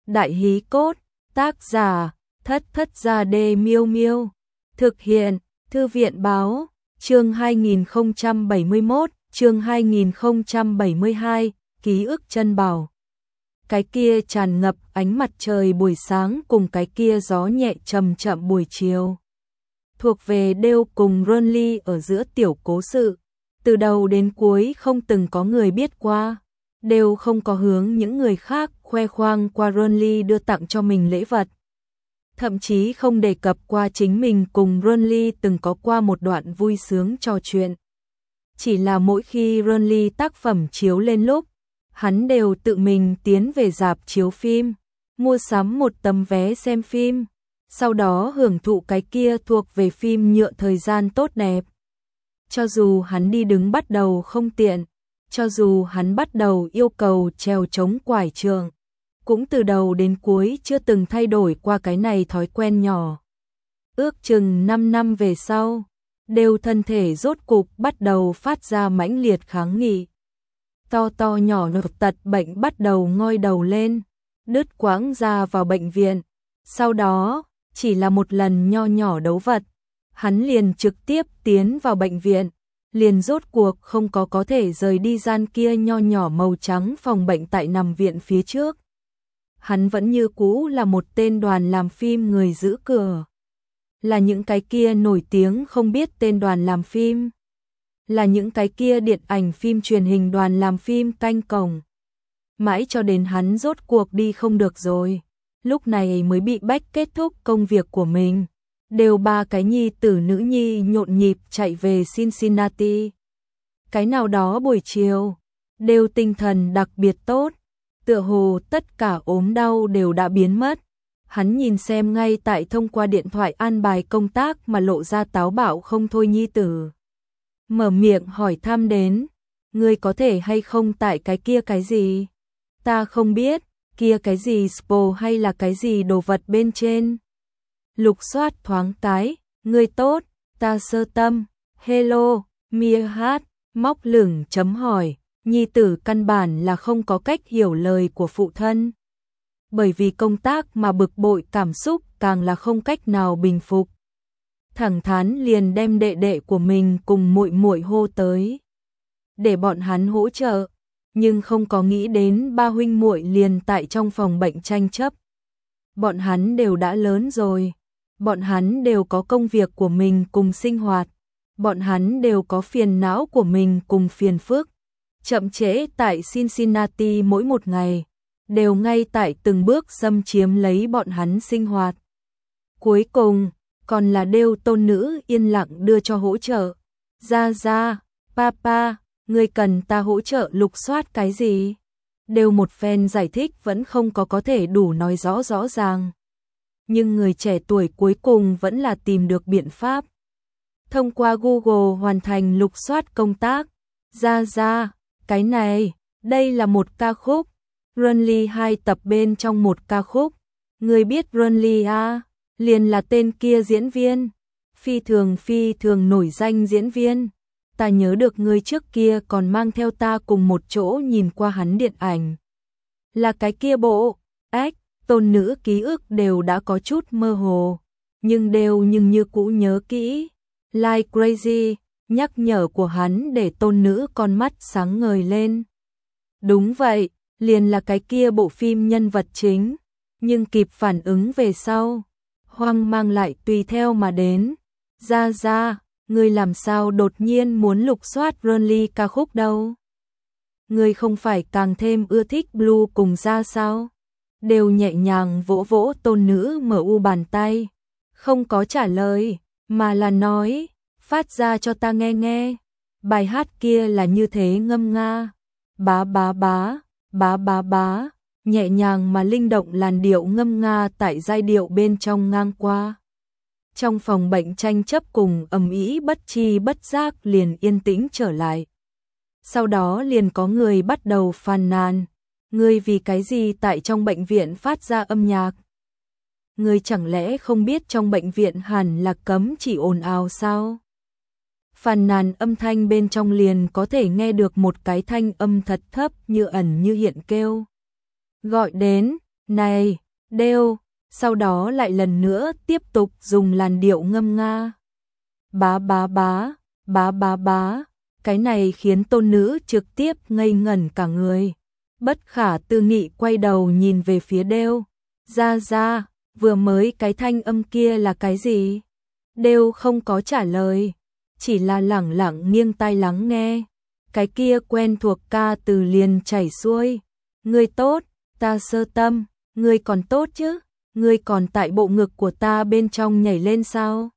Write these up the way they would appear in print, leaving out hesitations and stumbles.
Đại hí cốt, tác giả, Thất Thất Gia Đê Miêu Miêu. Thực hiện, Thư viện báo, chương 2071, chương 2072, ký ức chân bảo. Cái kia tràn ngập ánh mặt trời buổi sáng cùng cái kia gió nhẹ chậm chậm buổi chiều. Thuộc về Đều cùng Ronly ở giữa tiểu cố sự. Từ đầu đến cuối không từng có người biết qua. Đều không có hướng những người khác khoe khoang qua Ronly đưa tặng cho mình lễ vật. Thậm chí không đề cập qua chính mình cùng Ronly từng có qua một đoạn vui sướng trò chuyện. Chỉ là mỗi khi Ronly tác phẩm chiếu lên lúc, hắn đều tự mình tiến về rạp chiếu phim, mua sắm một tấm vé xem phim, sau đó hưởng thụ cái kia thuộc về phim nhựa thời gian tốt đẹp. Cho dù hắn đi đứng bắt đầu không tiện, cho dù hắn bắt đầu yêu cầu trèo chống quải trường, cũng từ đầu đến cuối chưa từng thay đổi qua cái này thói quen nhỏ. Ước chừng 5 năm về sau, Đều thân thể rốt cục bắt đầu phát ra mãnh liệt kháng nghị. To to nhỏ nhỏ tật bệnh bắt đầu ngoi đầu lên, đứt quãng ra vào bệnh viện. Sau đó, chỉ là một lần nho nhỏ đấu vật, hắn liền trực tiếp tiến vào bệnh viện, liền rốt cuộc không có thể rời đi gian kia nho nhỏ màu trắng phòng bệnh tại nằm viện phía trước. Hắn vẫn như cũ là một tên đoàn làm phim người giữ cửa. Là những cái kia nổi tiếng không biết tên đoàn làm phim. Là những cái kia điện ảnh phim truyền hình đoàn làm phim canh cổng. Mãi cho đến hắn rốt cuộc đi không được rồi. Lúc này mới bị bách kết thúc công việc của mình. Đều 3 cái nhi tử nữ nhi nhộn nhịp chạy về Cincinnati. Cái nào đó buổi chiều, Đều tinh thần đặc biệt tốt. Tựa hồ tất cả ốm đau đều đã biến mất. Hắn nhìn xem ngay tại thông qua điện thoại an bài công tác mà lộ ra táo bạo không thôi nhi tử. Mở miệng hỏi thăm đến, ngươi có thể hay không tại cái kia cái gì? Ta không biết, kia cái gì spo hay là cái gì đồ vật bên trên. Lục soát thoáng cái, ngươi tốt, ta Sơ Tâm, hello, Mia hát, móc lửng chấm hỏi, nhi tử căn bản là không có cách hiểu lời của phụ thân. Bởi vì công tác mà bực bội cảm xúc càng là không cách nào bình phục. Thẳng thắn liền đem đệ đệ của mình cùng muội muội hô tới, để bọn hắn hỗ trợ, nhưng không có nghĩ đến ba huynh muội liền tại trong phòng bệnh tranh chấp. Bọn hắn đều đã lớn rồi, bọn hắn đều có công việc của mình cùng sinh hoạt, bọn hắn đều có phiền não của mình cùng phiền phức. Chậm trễ tại Cincinnati mỗi một ngày, đều ngay tại từng bước xâm chiếm lấy bọn hắn sinh hoạt. Cuối cùng, còn là Đều tôn nữ yên lặng đưa cho hỗ trợ. Ra, papa, ngươi cần ta hỗ trợ lục soát cái gì? Đều một phen giải thích vẫn không có thể đủ nói rõ ràng. Nhưng người trẻ tuổi cuối cùng vẫn là tìm được biện pháp. Thông qua Google hoàn thành lục soát công tác. Ra, cái này, đây là một ca khúc. Ronly 2 tập bên trong một ca khúc. Ngươi biết Ronly à? Liền là tên kia diễn viên. Phi thường nổi danh diễn viên. Ta nhớ được ngươi trước kia còn mang theo ta cùng một chỗ nhìn qua hắn điện ảnh. Là cái kia bộ. Tôn nữ ký ức đều đã có chút mơ hồ. Nhưng như cũ nhớ kỹ. Like crazy. Nhắc nhở của hắn để tôn nữ con mắt sáng ngời lên. Đúng vậy, liền là cái kia bộ phim nhân vật chính. Nhưng kịp phản ứng về sau, hoang mang lại tùy theo mà đến. Ra, ngươi làm sao đột nhiên muốn lục soát Ronly ca khúc đâu? Ngươi không phải càng thêm ưa thích Blue cùng ra sao? Đều nhẹ nhàng vỗ vỗ tôn nữ mở u bàn tay. Không có trả lời, mà là nói, phát ra cho ta nghe. Bài hát kia là như thế ngâm nga. Bá, nhẹ nhàng mà linh động làn điệu ngâm nga tại giai điệu bên trong ngang qua. Trong phòng bệnh tranh chấp cùng ầm ĩ bất chi bất giác liền yên tĩnh trở lại. Sau đó liền có người bắt đầu phàn nàn, ngươi vì cái gì tại trong bệnh viện phát ra âm nhạc? Ngươi chẳng lẽ không biết trong bệnh viện hẳn là cấm chỉ ồn ào sao? Phàn nàn âm thanh bên trong liền có thể nghe được một cái thanh âm thật thấp như ẩn như hiện kêu. Gọi đến, Này, đều, sau đó lại lần nữa tiếp tục dùng làn điệu ngâm nga. Bá bá bá, bá bá bá, cái này khiến tôn nữ trực tiếp ngây ngẩn cả người. Bất khả tư nghị quay đầu nhìn về phía Đêu. Ra, vừa mới cái thanh âm kia là cái gì? Đêu không có trả lời, chỉ là lẳng lặng nghiêng tai lắng nghe. Cái kia quen thuộc ca từ liền chảy xuôi. Ngươi tốt, ta Sơ Tâm, ngươi còn tốt chứ? Ngươi còn tại bộ ngực của ta bên trong nhảy lên sao?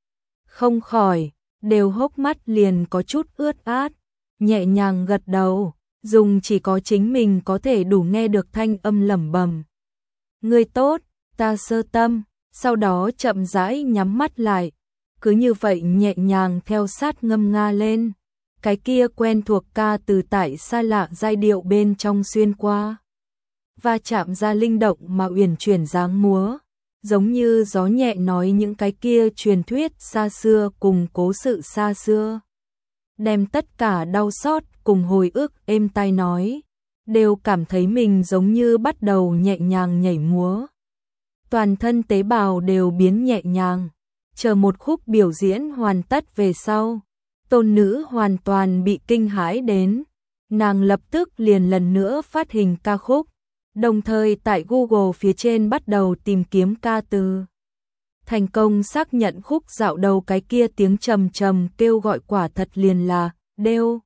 Không khỏi, Đều hốc mắt liền có chút ướt át, nhẹ nhàng gật đầu, dùng chỉ có chính mình có thể đủ nghe được thanh âm lẩm bẩm. Ngươi tốt, ta Sơ Tâm, sau đó chậm rãi nhắm mắt lại, cứ như vậy nhẹ nhàng theo sát ngâm nga lên. Cái kia quen thuộc ca từ tại xa lạ giai điệu bên trong xuyên qua, và chạm ra linh động mà uyển chuyển dáng múa, giống như gió nhẹ nói những cái kia truyền thuyết xa xưa cùng cố sự xa xưa. Đem tất cả đau xót cùng hồi ức êm tai nói, đều cảm thấy mình giống như bắt đầu nhẹ nhàng nhảy múa. Toàn thân tế bào đều biến nhẹ nhàng, chờ một khúc biểu diễn hoàn tất về sau. Tôn nữ hoàn toàn bị kinh hãi đến, nàng lập tức liền lần nữa phát hình ca khúc, đồng thời tại Google phía trên bắt đầu tìm kiếm ca từ. Thành công xác nhận khúc dạo đầu cái kia tiếng trầm trầm kêu gọi quả thật liền là Đêu.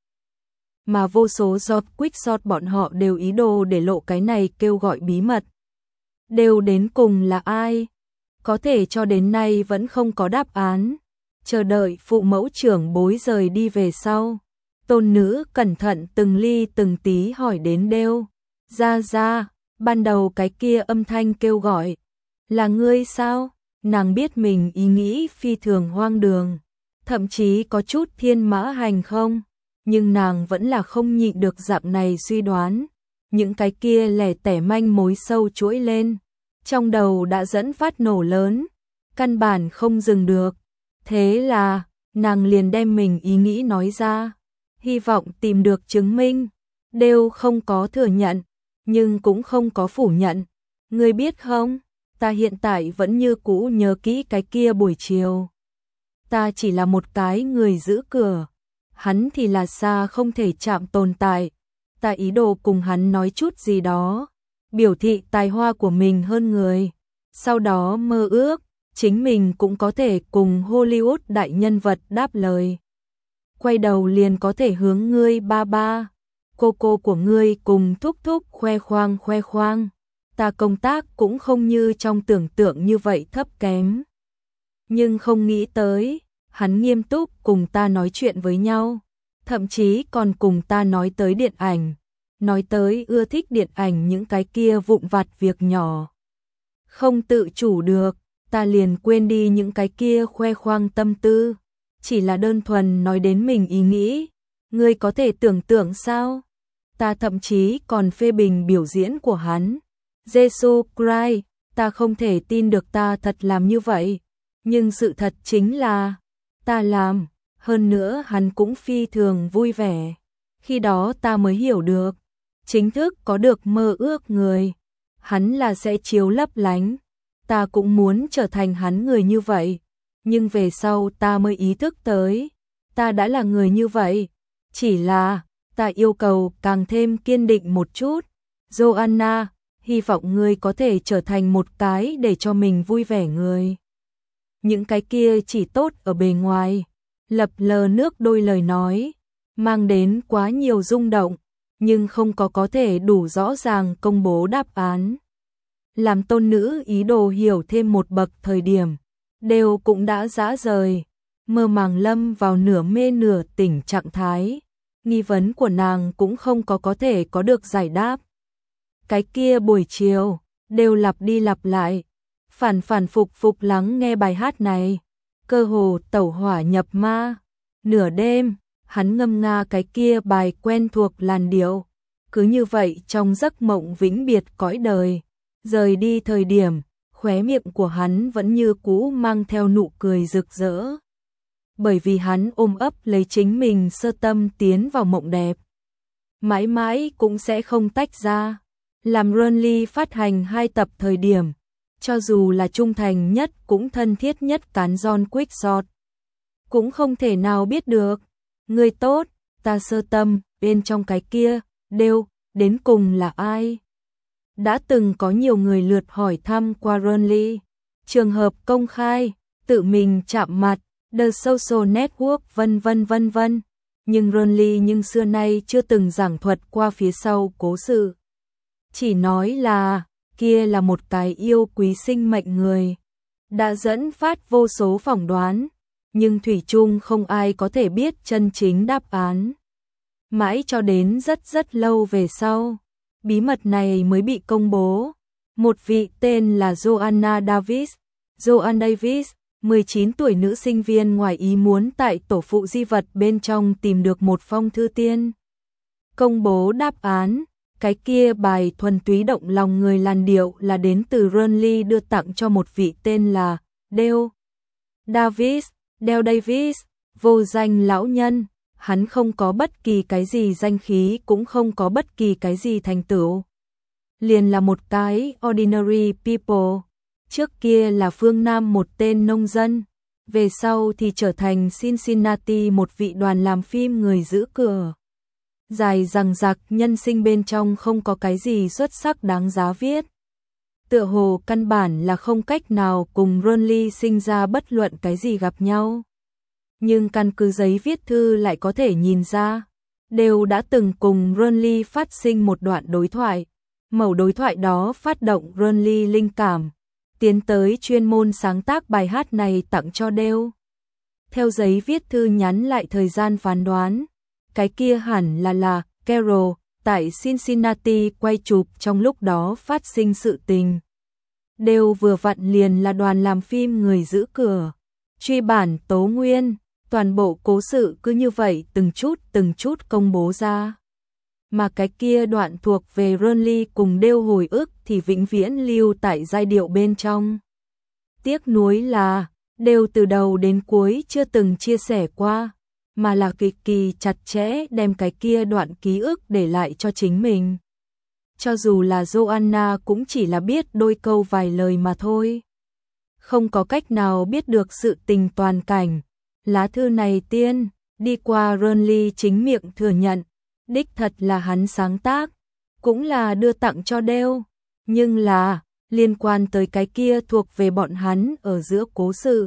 Mà vô số giọt Quickshot bọn họ đều ý đồ để lộ cái này kêu gọi bí mật. Đêu đến cùng là ai? Có thể cho đến nay vẫn không có đáp án. Chờ đợi phụ mẫu trưởng bối rời đi về sau, tôn nữ cẩn thận từng ly từng tí hỏi đến Đêu. Ra, ban đầu cái kia âm thanh kêu gọi, là ngươi sao? Nàng biết mình ý nghĩ phi thường hoang đường, thậm chí có chút thiên mã hành không, nhưng nàng vẫn là không nhịn được dạng này suy đoán. Những cái kia lẻ tẻ manh mối sâu chuỗi lên, trong đầu đã dẫn phát nổ lớn, căn bản không dừng được. Thế là, nàng liền đem mình ý nghĩ nói ra, hy vọng tìm được chứng minh. Đều không có thừa nhận, nhưng cũng không có phủ nhận. Ngươi biết không, ta hiện tại vẫn như cũ nhớ kỹ cái kia buổi chiều. Ta chỉ là một cái người giữ cửa, hắn thì là xa không thể chạm tồn tại. Ta ý đồ cùng hắn nói chút gì đó, biểu thị tài hoa của mình hơn người. Sau đó mơ ước, chính mình cũng có thể cùng Hollywood đại nhân vật đáp lời. Quay đầu liền có thể hướng ngươi ba, cô của ngươi cùng thúc khoe khoang. Ta công tác cũng không như trong tưởng tượng như vậy thấp kém. Nhưng không nghĩ tới, hắn nghiêm túc cùng ta nói chuyện với nhau, thậm chí còn cùng ta nói tới điện ảnh, nói tới ưa thích điện ảnh những cái kia vụn vặt việc nhỏ. Không tự chủ được, ta liền quên đi những cái kia khoe khoang tâm tư, chỉ là đơn thuần nói đến mình ý nghĩ. Ngươi có thể tưởng tượng sao? Ta thậm chí còn phê bình biểu diễn của hắn. Jesus Christ, ta không thể tin được ta thật làm như vậy. Nhưng sự thật chính là, ta làm, hơn nữa hắn cũng phi thường vui vẻ. Khi đó ta mới hiểu được, chính thức có được mơ ước người, hắn là sẽ chiếu lấp lánh. Ta cũng muốn trở thành hắn người như vậy, nhưng về sau ta mới ý thức tới, ta đã là người như vậy, chỉ là ta yêu cầu càng thêm kiên định một chút. Joanna, hy vọng ngươi có thể trở thành một cái để cho mình vui vẻ người. Những cái kia chỉ tốt ở bề ngoài, lập lờ nước đôi lời nói, mang đến quá nhiều rung động, nhưng không có thể đủ rõ ràng công bố đáp án. Làm tôn nữ ý đồ hiểu thêm một bậc thời điểm, đều cũng đã dã rời, mơ màng lâm vào nửa mê nửa tỉnh trạng thái. Nghi vấn của nàng cũng không có thể có được giải đáp. Cái kia buổi chiều, đều lặp đi lặp lại, phản phục lắng nghe bài hát này, cơ hồ tẩu hỏa nhập ma. Nửa đêm, hắn ngâm nga cái kia bài quen thuộc làn điệu, cứ như vậy trong giấc mộng vĩnh biệt cõi đời. Rời đi thời điểm, khóe miệng của hắn vẫn như cũ mang theo nụ cười rực rỡ. Bởi vì hắn ôm ấp lấy chính mình Sơ Tâm tiến vào mộng đẹp. Mãi mãi cũng sẽ không tách ra. làm Renly phát hành 2 tập thời điểm, cho dù là trung thành nhất cũng thân thiết nhất cán John Quickshot, cũng không thể nào biết được. Người tốt, ta sơ tâm, bên trong cái kia, đều, đến cùng là ai? Đã từng có nhiều người lượt hỏi thăm qua Renly, trường hợp công khai, tự mình chạm mặt, The Social Network vân vân vân vân. Nhưng Renly xưa nay chưa từng giảng thuật qua phía sau cố sự. Chỉ nói là, kia là một cái yêu quý sinh mệnh người. Đã dẫn phát vô số phỏng đoán, nhưng thủy chung không ai có thể biết chân chính đáp án. Mãi cho đến rất rất lâu về sau, bí mật này mới bị công bố. Một vị tên là Joanna Davis, 19 tuổi nữ sinh viên ngoài ý muốn tại tổ phụ di vật bên trong tìm được một phong thư tiên. Công bố đáp án, cái kia bài thuần túy động lòng người làn điệu là đến từ Renly đưa tặng cho một vị tên là Dale Davis, vô danh lão nhân. Hắn không có bất kỳ cái gì danh khí cũng không có bất kỳ cái gì thành tựu. Liền là một cái ordinary people. Trước kia là phương Nam một tên nông dân, về sau thì trở thành Cincinnati một vị đoàn làm phim người giữ cửa. Dài dằng dặc nhân sinh bên trong không có cái gì xuất sắc đáng giá viết. Tựa hồ căn bản là không cách nào cùng Renly sinh ra bất luận cái gì gặp nhau. Nhưng căn cứ giấy viết thư lại có thể nhìn ra, đều đã từng cùng Renly phát sinh một đoạn đối thoại. Mẩu đối thoại đó phát động Renly linh cảm, tiến tới chuyên môn sáng tác bài hát này tặng cho Dale. Theo giấy viết thư nhắn lại thời gian phán đoán, cái kia hẳn là Carol tại Cincinnati quay chụp trong lúc đó phát sinh sự tình. Dale vừa vặn liền là đoàn làm phim người giữ cửa. Truy bản tố nguyên, toàn bộ cố sự cứ như vậy từng chút công bố ra. Mà cái kia đoạn thuộc về Renly cùng Dale hồi ức thì vĩnh viễn lưu tại giai điệu bên trong. Tiếc nuối là, Dale từ đầu đến cuối chưa từng chia sẻ qua, mà là cực kỳ chặt chẽ đem cái kia đoạn ký ức để lại cho chính mình. Cho dù là Joanna cũng chỉ là biết đôi câu vài lời mà thôi. Không có cách nào biết được sự tình toàn cảnh. Lá thư này tiên, đi qua Renly chính miệng thừa nhận, đích thật là hắn sáng tác, cũng là đưa tặng cho Dale, nhưng là liên quan tới cái kia thuộc về bọn hắn ở giữa cố sự.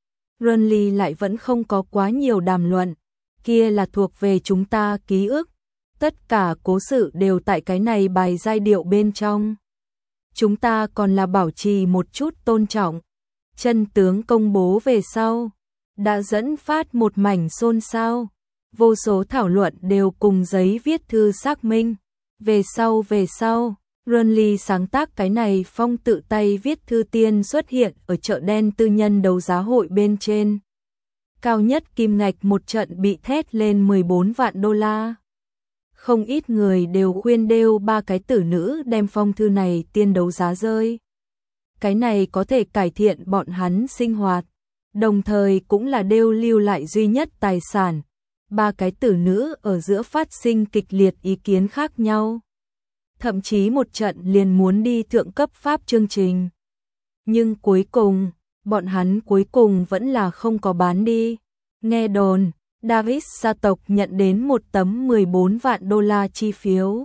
Renly lại vẫn không có quá nhiều đàm luận, kia là thuộc về chúng ta ký ức, tất cả cố sự đều tại cái này bài giai điệu bên trong. Chúng ta còn là bảo trì một chút tôn trọng. Chân tướng công bố về sau, đã dẫn phát một mảnh xôn xao. Vô số thảo luận đều cùng giấy viết thư xác minh. Về sau, Renly sáng tác cái này phong tự tay viết thư tiên xuất hiện ở chợ đen tư nhân đấu giá hội bên trên. Cao nhất kim ngạch một trận bị thét lên 14 vạn đô la. Không ít người đều khuyên Dale ba cái tử nữ đem phong thư này tiên đấu giá rơi. Cái này có thể cải thiện bọn hắn sinh hoạt, đồng thời cũng là Dale lưu lại duy nhất tài sản. Ba cái tử nữ ở giữa phát sinh kịch liệt ý kiến khác nhau. Thậm chí một trận liền muốn đi thượng cấp pháp chương trình. Nhưng cuối cùng, bọn hắn cuối cùng vẫn là không có bán đi. Nghe đồn, Davis gia tộc nhận đến một tấm 14 vạn đô la chi phiếu.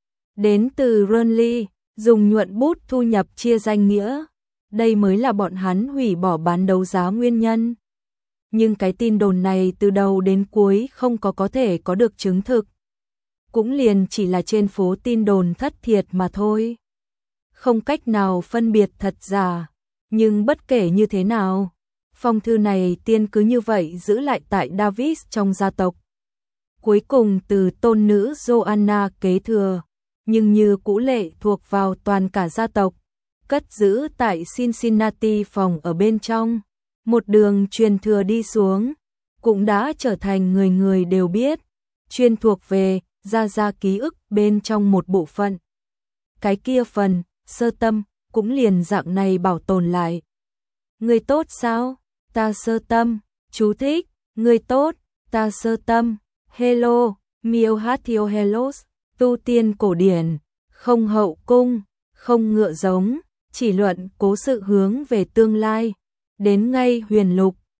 Đến từ Renly, dùng nhuận bút thu nhập chia danh nghĩa. Đây mới là bọn hắn hủy bỏ bán đấu giá nguyên nhân. Nhưng cái tin đồn này từ đầu đến cuối không có thể có được chứng thực. Cũng liền chỉ là trên phố tin đồn thất thiệt mà thôi. Không cách nào phân biệt thật giả. Nhưng bất kể như thế nào, phong thư này tiên cứ như vậy giữ lại tại Davis trong gia tộc. Cuối cùng từ tôn nữ Joanna kế thừa, nhưng như cũ lệ thuộc vào toàn cả gia tộc, cất giữ tại Cincinnati phòng ở bên trong. Một đường truyền thừa đi xuống, cũng đã trở thành người người đều biết, chuyên thuộc về gia ký ức bên trong một bộ phận. Cái kia phần, sơ tâm, cũng liền dạng này bảo tồn lại. Người tốt sao? Ta sơ tâm. Chú thích, người tốt, ta sơ tâm. Hello, Mio Hatio Hellos, tu tiên cổ điển. không hậu cung, không ngựa giống, chỉ luận cố sự hướng về tương lai. Đến ngay Huyền Lục,